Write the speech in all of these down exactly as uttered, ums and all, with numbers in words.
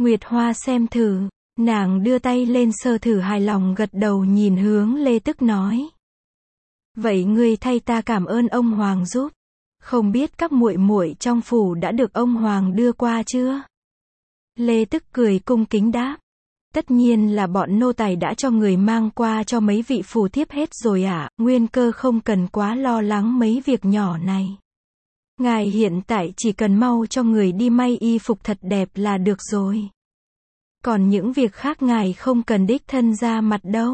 Nguyệt Hoa xem thử, nàng đưa tay lên sờ thử hài lòng gật đầu nhìn hướng Lê Tức nói. Vậy ngươi thay ta cảm ơn ông Hoàng giúp. Không biết các muội muội trong phủ đã được ông Hoàng đưa qua chưa? Lê Tức cười cung kính đáp. Tất nhiên là bọn nô tài đã cho người mang qua cho mấy vị phù thiếp hết rồi ạ, à, Nguyên Cơ không cần quá lo lắng mấy việc nhỏ này. Ngài hiện tại chỉ cần mau cho người đi may y phục thật đẹp là được rồi. Còn những việc khác ngài không cần đích thân ra mặt đâu.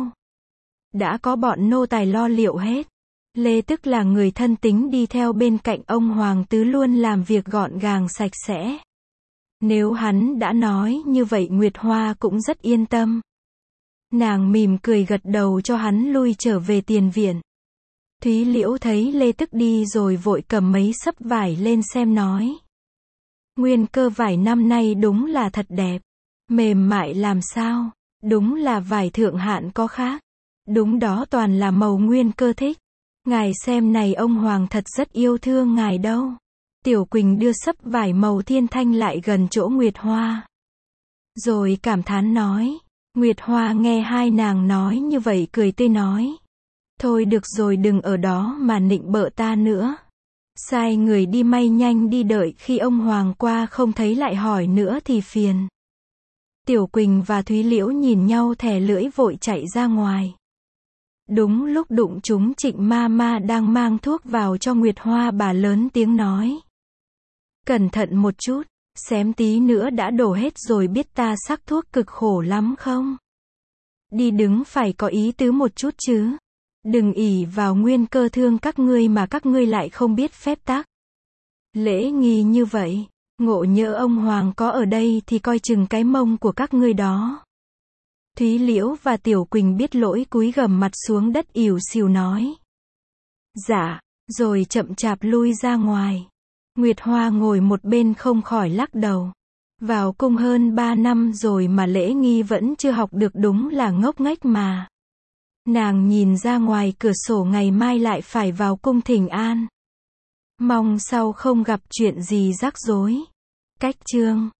Đã có bọn nô tài lo liệu hết. Lê Tức là người thân tín đi theo bên cạnh ông Hoàng tứ luôn làm việc gọn gàng sạch sẽ. Nếu hắn đã nói như vậy Nguyệt Hoa cũng rất yên tâm. Nàng mỉm cười gật đầu cho hắn lui trở về tiền viện. Thúy Liễu thấy Lê Tức đi rồi vội cầm mấy xấp vải lên xem nói. Nguyên Cơ vải năm nay đúng là thật đẹp. Mềm mại làm sao? Đúng là vải thượng hạn có khác. Đúng đó toàn là màu Nguyên Cơ thích. Ngài xem này ông Hoàng thật rất yêu thương ngài đâu. Tiểu Quỳnh đưa xấp vải màu thiên thanh lại gần chỗ Nguyệt Hoa. Rồi cảm thán nói. Nguyệt Hoa nghe hai nàng nói như vậy cười tươi nói. Thôi được rồi đừng ở đó mà nịnh bợ ta nữa. Sai người đi may nhanh đi đợi khi ông Hoàng qua không thấy lại hỏi nữa thì phiền. Tiểu Quỳnh và Thúy Liễu nhìn nhau thè lưỡi vội chạy ra ngoài. Đúng lúc đụng chúng Trịnh ma ma đang mang thuốc vào cho Nguyệt Hoa bà lớn tiếng nói. Cẩn thận một chút, xém tí nữa đã đổ hết rồi biết ta sắc thuốc cực khổ lắm không? Đi đứng phải có ý tứ một chút chứ. Đừng ỷ vào Nguyên Cơ thương các ngươi mà các ngươi lại không biết phép tắc. Lễ nghi như vậy, ngộ nhỡ ông Hoàng có ở đây thì coi chừng cái mông của các ngươi đó. Thúy Liễu và Tiểu Quỳnh biết lỗi cúi gằm mặt xuống đất ỉu xìu nói. Dạ, rồi chậm chạp lui ra ngoài. Nguyệt Hoa ngồi một bên không khỏi lắc đầu. Vào cung hơn ba năm rồi mà lễ nghi vẫn chưa học được đúng là ngốc nghếch mà. Nàng nhìn ra ngoài cửa sổ ngày mai lại phải vào cung thỉnh an. Mong sau không gặp chuyện gì rắc rối. Cách chương